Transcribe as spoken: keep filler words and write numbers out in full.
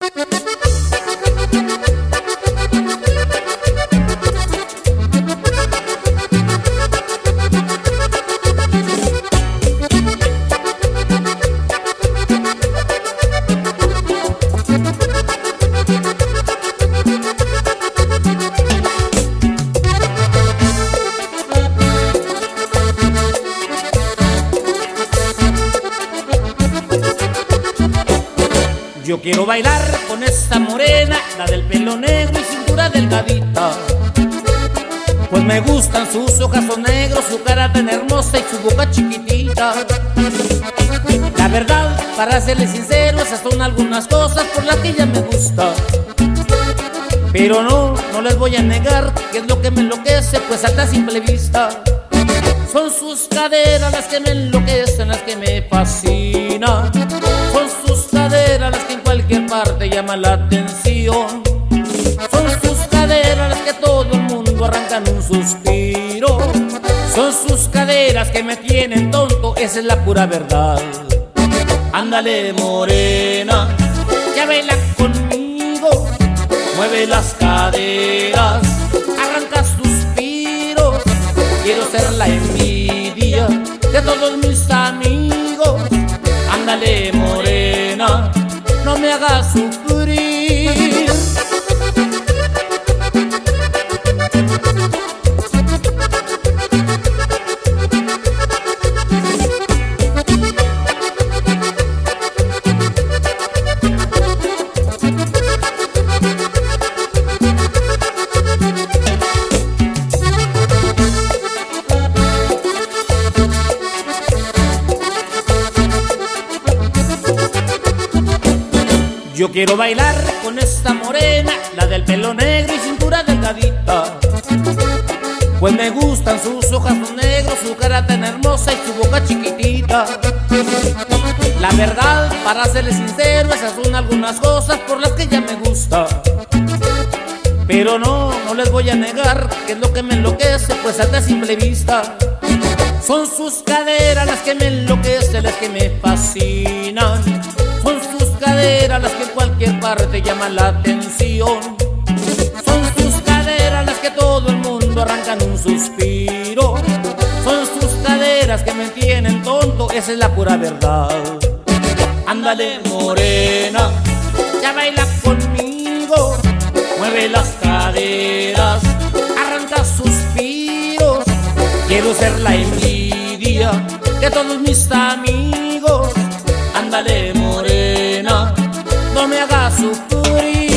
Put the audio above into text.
Yo quiero bailar con esta morena, la del pelo negro y cintura delgadita. Pues me gustan sus ojos son negros, su cara tan hermosa y su boca chiquitita. La verdad, para serles sincero, esas son algunas cosas por las que ella me gusta. Pero no, no les voy a negar que es lo que me enloquece, pues hasta a simple vista. Son sus caderas las que me enloquecen, las que me fascinan. Son sus caderas las que en cualquier parte llaman la atención. Son sus caderas las que todo el mundo arrancan un suspiro. Son sus caderas que me tienen tonto, esa es la pura verdad. Ándale morena, ya baila conmigo, mueve las caderas, arranca suspiros. Quiero ser la envidia de todos mis amigos. Ándale morena, no me hagas sufrir. Yo quiero bailar con esta morena, la del pelo negro y cintura delgadita. Pues me gustan sus ojos son negros, su cara tan hermosa y su boca chiquitita. La verdad, para serles sincero, esas son algunas cosas por las que ella me gusta. Pero no, no les voy a negar que es lo que me enloquece, pues hasta a simple vista. Son sus caderas las que me enloquecen, las que me fascinan. Son sus caderas las que en cualquier parte llaman la atención. Son sus caderas las que todo el mundo arrancan un suspiro. Son sus caderas que me tienen tonto, esa es la pura verdad. Ándale morena, ya baila conmigo, mueve las caderas, arranca suspiros. Quiero ser la envidia de todos mis amigos. Ándale morena, no me hagas sufrir.